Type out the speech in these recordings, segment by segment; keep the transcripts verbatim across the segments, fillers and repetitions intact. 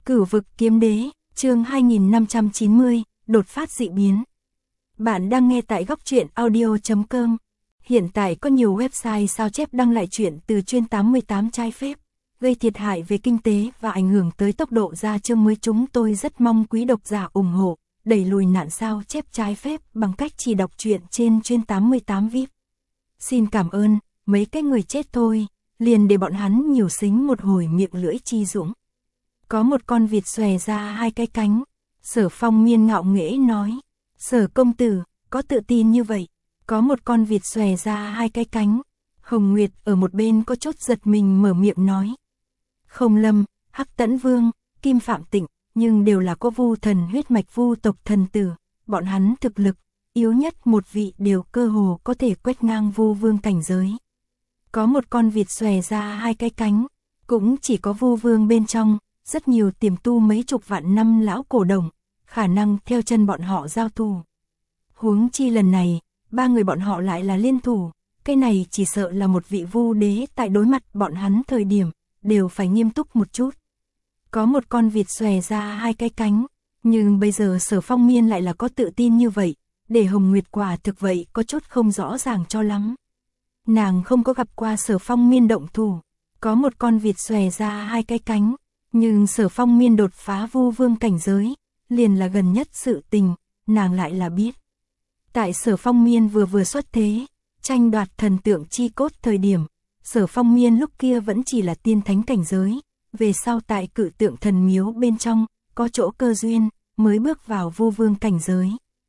Cửu vực kiếm đế, chương hai nghìn năm trăm chín mươi, đột phát dị biến. Bạn đang nghe tại góc truyện audio chấm com. Hiện tại có nhiều website sao chép đăng lại truyện từ chuyên tám mươi tám trái phép, gây thiệt hại về kinh tế và ảnh hưởng tới tốc độ ra chương mới. Chúng tôi rất mong quý độc giả ủng hộ, đẩy lùi nạn sao chép trái phép bằng cách chỉ đọc truyện trên chuyên tám mươi tám vi ai pi. Xin cảm ơn, mấy cái người chết thôi, liền để bọn hắn nhiều xính một hồi miệng lưỡi chi dũng. Có một con vịt xòe ra hai cái cánh, Sở Phong Miên ngạo nghễ nói. Sở công tử, có tự tin như vậy? Có một con vịt xòe ra hai cái cánh. Hồng Nguyệt ở một bên có chút giật mình mở miệng nói. Không Lâm, Hắc Tẫn Vương, Kim Phạm Tịnh, nhưng đều là có vu thần huyết mạch vu tộc thần tử, bọn hắn thực lực, yếu nhất một vị đều cơ hồ có thể quét ngang vu vương cảnh giới. Có một con vịt xòe ra hai cái cánh, cũng chỉ có vu vương bên trong, rất nhiều tiềm tu mấy chục vạn năm lão cổ đồng, khả năng theo chân bọn họ giao thủ. Huống chi lần này, ba người bọn họ lại là liên thủ, cái này chỉ sợ là một vị vu đế tại đối mặt bọn hắn thời điểm, đều phải nghiêm túc một chút. Có một con vịt xòe ra hai cái cánh, nhưng bây giờ Sở Phong Miên lại là có tự tin như vậy, để Hồng Nguyệt quả thực vậy có chút không rõ ràng cho lắm. Nàng không có gặp qua Sở Phong Miên động thủ, có một con vịt xòe ra hai cái cánh, nhưng Sở Phong Miên đột phá vu vương cảnh giới, liền là gần nhất sự tình, nàng lại là biết. Tại Sở Phong Miên vừa vừa xuất thế, tranh đoạt thần tượng chi cốt thời điểm, Sở Phong Miên lúc kia vẫn chỉ là tiên thánh cảnh giới, về sau tại cự tượng thần miếu bên trong, có chỗ cơ duyên, mới bước vào vu vương cảnh giới.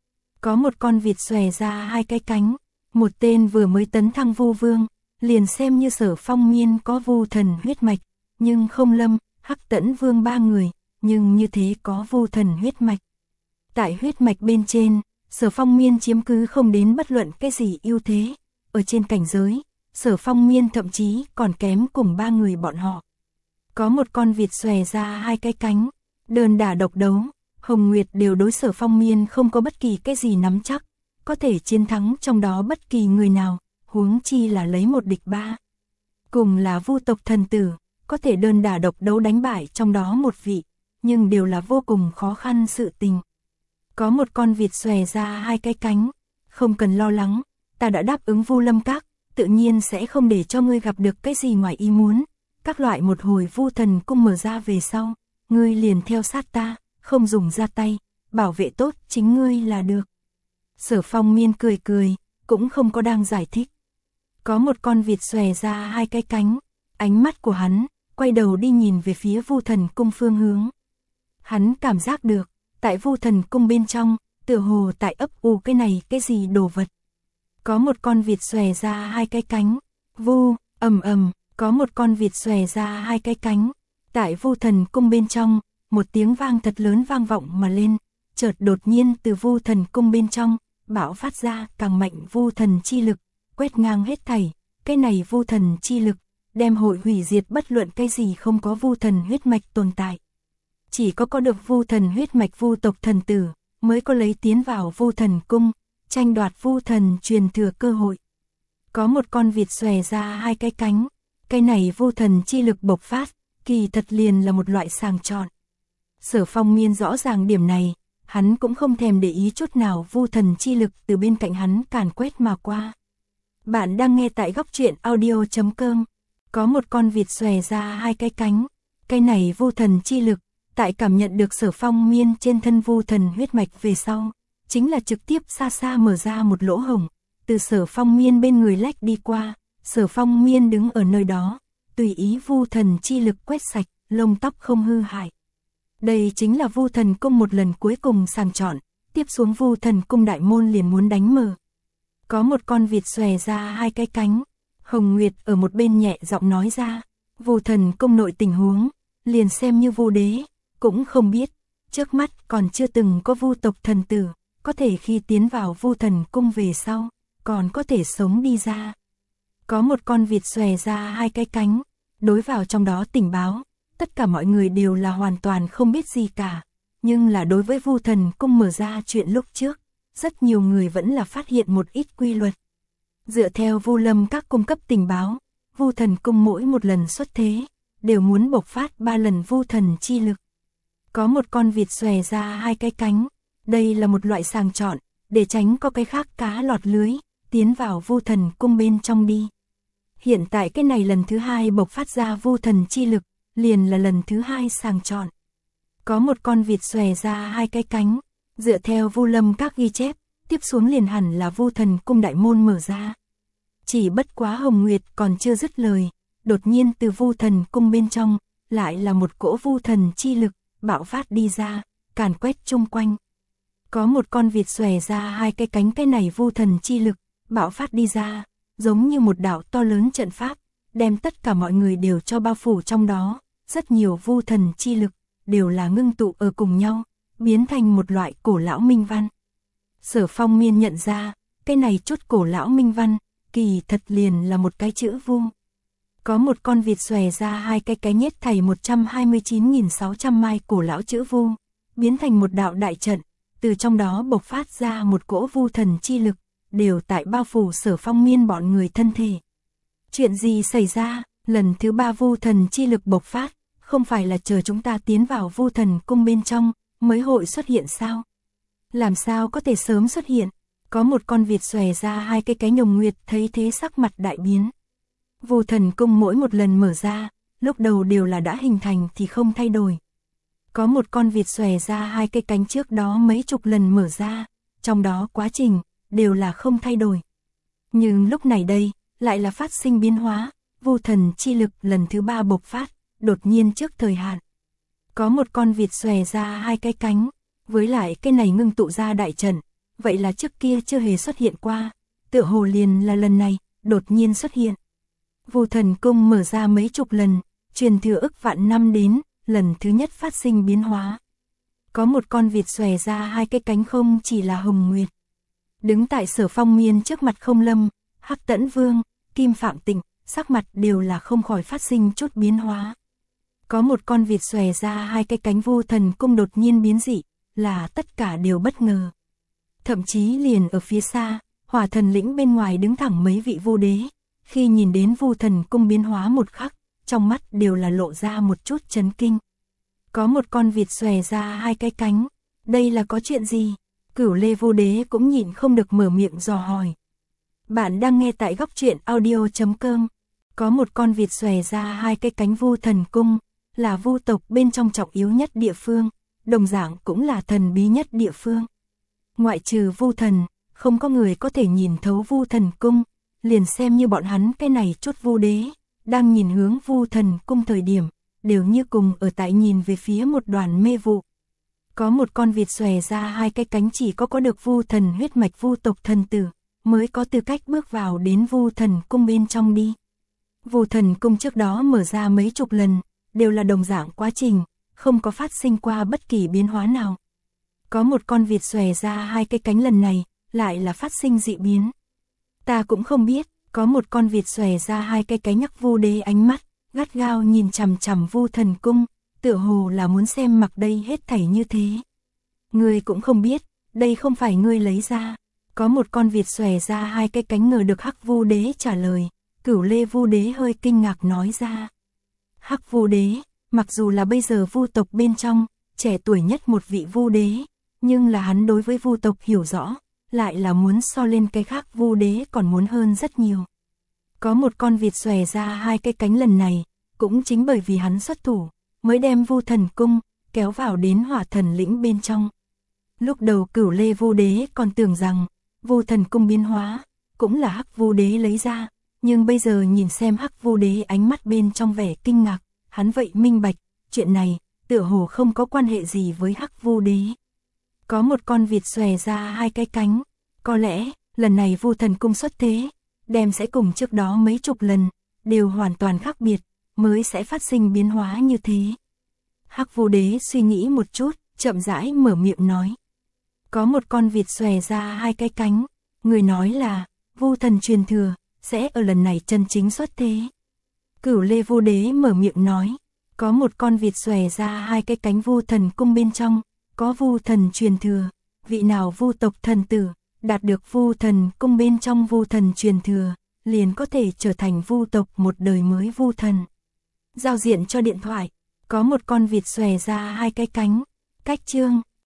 Có một con vịt xòe ra hai cái cánh, một tên vừa mới tấn thăng vu vương, liền xem như Sở Phong Miên có vu thần huyết mạch, nhưng không Lâm, Hắc Tẫn Vương ba người, nhưng như thế có vu thần huyết mạch. Tại huyết mạch bên trên, Sở Phong Miên chiếm cứ không đến bất luận cái gì ưu thế, ở trên cảnh giới, Sở Phong Miên thậm chí còn kém cùng ba người bọn họ. Có một con vịt xòe ra hai cái cánh, đơn đả độc đấu, Hồng Nguyệt đều đối Sở Phong Miên không có bất kỳ cái gì nắm chắc, có thể chiến thắng trong đó bất kỳ người nào, huống chi là lấy một địch ba. Cùng là vu tộc thần tử, có thể đơn đả độc đấu đánh bại trong đó một vị, nhưng đều là vô cùng khó khăn sự tình. Có một con vịt xòe ra hai cái cánh, không cần lo lắng, ta đã đáp ứng Vu Lâm Các, tự nhiên sẽ không để cho ngươi gặp được cái gì ngoài ý muốn. Các loại một hồi vu thần cung mở ra về sau, ngươi liền theo sát ta, không dùng ra tay, bảo vệ tốt chính ngươi là được. Sở Phong Miên cười cười, cũng không có đang giải thích. Có một con vịt xòe ra hai cái cánh, ánh mắt của hắn quay đầu đi nhìn về phía vu thần cung phương hướng. Hắn cảm giác được, tại vu thần cung bên trong, tựa hồ tại ấp ủ cái này cái gì đồ vật. Có một con vịt xòe ra hai cái cánh, vu, ầm ầm, có một con vịt xòe ra hai cái cánh. Tại vu thần cung bên trong, một tiếng vang thật lớn vang vọng mà lên, chợt đột nhiên từ vu thần cung bên trong, bão phát ra càng mạnh vu thần chi lực, quét ngang hết thảy, cái này vu thần chi lực, đem hội hủy diệt bất luận cái gì không có vu thần huyết mạch tồn tại. Chỉ có có được vu thần huyết mạch vu tộc thần tử, mới có lấy tiến vào vu thần cung, tranh đoạt vu thần truyền thừa cơ hội. Có một con vịt xòe ra hai cái cánh, cái này vu thần chi lực bộc phát, kỳ thật liền là một loại sàng chọn. Sở Phong Miên rõ ràng điểm này, hắn cũng không thèm để ý chút nào vu thần chi lực từ bên cạnh hắn càn quét mà qua. Bạn đang nghe tại góc truyện audio chấm com. Có một con vịt xòe ra hai cái cánh, cái này vu thần chi lực, tại cảm nhận được Sở Phong Miên trên thân vu thần huyết mạch về sau, chính là trực tiếp xa xa mở ra một lỗ hổng, từ Sở Phong Miên bên người lách đi qua, Sở Phong Miên đứng ở nơi đó, tùy ý vu thần chi lực quét sạch, lông tóc không hư hại. Đây chính là vu thần cung một lần cuối cùng sàng chọn, tiếp xuống vu thần cung đại môn liền muốn đánh mở. Có một con vịt xòe ra hai cái cánh, Hồng Nguyệt ở một bên nhẹ giọng nói ra, vu thần cung nội tình huống, liền xem như vu đế, cũng không biết, trước mắt còn chưa từng có vu tộc thần tử, có thể khi tiến vào vu thần cung về sau, còn có thể sống đi ra. Có một con vịt xòe ra hai cái cánh, đối vào trong đó tình báo, tất cả mọi người đều là hoàn toàn không biết gì cả, nhưng là đối với vu thần cung mở ra chuyện lúc trước, rất nhiều người vẫn là phát hiện một ít quy luật. Dựa theo Vu Lâm Các cung cấp tình báo, vu thần cung mỗi một lần xuất thế, đều muốn bộc phát ba lần vu thần chi lực. Có một con vịt xòe ra hai cái cánh. Đây là một loại sàng chọn, để tránh có cái khác cá lọt lưới, tiến vào Vu Thần Cung bên trong đi. Hiện tại cái này lần thứ hai bộc phát ra vu thần chi lực, liền là lần thứ hai sàng chọn. Có một con vịt xòe ra hai cái cánh, dựa theo Vu Lâm các ghi chép, tiếp xuống liền hẳn là Vu Thần Cung đại môn mở ra. Chỉ bất quá Hồng Nguyệt còn chưa dứt lời, đột nhiên từ Vu Thần Cung bên trong, lại là một cỗ vu thần chi lực, bạo phát đi ra, càn quét chung quanh. Có một con vịt xòe ra hai cái cánh, cái này vu thần chi lực, bạo phát đi ra, giống như một đạo to lớn trận pháp, đem tất cả mọi người đều cho bao phủ trong đó, rất nhiều vu thần chi lực, đều là ngưng tụ ở cùng nhau, biến thành một loại cổ lão minh văn. Sở Phong Miên nhận ra, cái này chút cổ lão minh văn, kỳ thật liền là một cái chữ vu. Có một con vịt xòe ra hai cái cái nhét thảy một trăm hai mươi chín nghìn sáu trăm mai cổ lão chữ vu, biến thành một đạo đại trận, từ trong đó bộc phát ra một cỗ vu thần chi lực, đều tại bao phủ Sở Phong Miên bọn người thân thể. Chuyện gì xảy ra? Lần thứ ba vu thần chi lực bộc phát, không phải là chờ chúng ta tiến vào Vu Thần Cung bên trong, mới hội xuất hiện sao? Làm sao có thể sớm xuất hiện? Có một con vịt xòe ra hai cái cái nhồng nguyệt thấy thế sắc mặt đại biến. Vu Thần Cung mỗi một lần mở ra, lúc đầu đều là đã hình thành thì không thay đổi. Có một con vịt xòe ra hai cái cánh trước đó mấy chục lần mở ra, trong đó quá trình, đều là không thay đổi. Nhưng lúc này đây, lại là phát sinh biến hóa, vu thần chi lực lần thứ ba bộc phát, đột nhiên trước thời hạn. Có một con vịt xòe ra hai cái cánh, với lại cái này ngưng tụ ra đại trận, vậy là trước kia chưa hề xuất hiện qua, tựa hồ liền là lần này, đột nhiên xuất hiện. Vu Thần Cung mở ra mấy chục lần, truyền thừa ức vạn năm đến, lần thứ nhất phát sinh biến hóa. Có một con vịt xòe ra hai cái cánh, không chỉ là Hồng Nguyệt. Đứng tại Sở Phong Miên trước mặt Không Lâm, Hắc Tẫn Vương, Kim Phạm Tịnh, sắc mặt đều là không khỏi phát sinh chút biến hóa. Có một con vịt xòe ra hai cái cánh, Vu Thần Cung đột nhiên biến dị, là tất cả đều bất ngờ. Thậm chí liền ở phía xa, Hỏa Thần Lĩnh bên ngoài đứng thẳng mấy vị vu đế, khi nhìn đến Vu Thần Cung biến hóa một khắc, trong mắt đều là lộ ra một chút chấn kinh. Có một con vịt xòe ra hai cái cánh, đây là có chuyện gì? Cửu Lê Vu Đế cũng nhịn không được mở miệng dò hỏi. Bạn đang nghe tại góc truyện audio chấm com. Có một con vịt xòe ra hai cái cánh, Vu Thần Cung, là vu tộc bên trong trọng yếu nhất địa phương, đồng dạng cũng là thần bí nhất địa phương. Ngoại trừ vu thần, không có người có thể nhìn thấu Vu Thần Cung, liền xem như bọn hắn cái này chút vu đế, đang nhìn hướng Vu Thần Cung thời điểm, đều như cùng ở tại nhìn về phía một đoàn mê vụ. Có một con vịt xòe ra hai cái cánh, chỉ có có được vu thần huyết mạch vu tộc thần tử, mới có tư cách bước vào đến Vu Thần Cung bên trong đi. Vu Thần Cung trước đó mở ra mấy chục lần, đều là đồng dạng quá trình, không có phát sinh qua bất kỳ biến hóa nào. Có một con vịt xòe ra hai cái cánh, lần này, lại là phát sinh dị biến. Ta cũng không biết, có một con vịt xòe ra hai cái cánh, nhắc vu đế ánh mắt, gắt gao nhìn chằm chằm Vu Thần Cung, tựa hồ là muốn xem mặc đây hết thảy như thế. Ngươi cũng không biết, đây không phải ngươi lấy ra. Có một con vịt xòe ra hai cái cánh, ngờ được Hắc Vu Đế trả lời, Cửu Lê Vu Đế hơi kinh ngạc nói ra. Hắc Vu Đế, mặc dù là bây giờ vu tộc bên trong, trẻ tuổi nhất một vị vu đế, nhưng là hắn đối với vu tộc hiểu rõ, lại là muốn so lên cái khác vu đế còn muốn hơn rất nhiều. Có một con vịt xòe ra hai cái cánh, lần này, cũng chính bởi vì hắn xuất thủ, mới đem Vu Thần Cung kéo vào đến Hỏa Thần Lĩnh bên trong. Lúc đầu Cửu Lê Vu Đế còn tưởng rằng Vu Thần Cung biến hóa cũng là Hắc Vu Đế lấy ra, nhưng bây giờ nhìn xem Hắc Vu Đế ánh mắt bên trong vẻ kinh ngạc, hắn vậy minh bạch, chuyện này tựa hồ không có quan hệ gì với Hắc Vu Đế. Có một con vịt xòe ra hai cái cánh, có lẽ lần này Vu Thần Cung xuất thế, đem sẽ cùng trước đó mấy chục lần đều hoàn toàn khác biệt, mới sẽ phát sinh biến hóa như thế. Hắc Vu Đế suy nghĩ một chút, chậm rãi mở miệng nói. Có một con vịt xòe ra hai cái cánh, người nói là Vu Thần truyền thừa sẽ ở lần này chân chính xuất thế. Cửu Lê Vu Đế mở miệng nói. Có một con vịt xòe ra hai cái cánh, Vu Thần Cung bên trong có Vu Thần truyền thừa, vị nào vu tộc thần tử đạt được Vu Thần Cung bên trong Vu Thần truyền thừa, liền có thể trở thành vu tộc một đời mới vu thần. Giao diện cho điện thoại, có một con vịt xòe ra hai cái cánh, Cách chương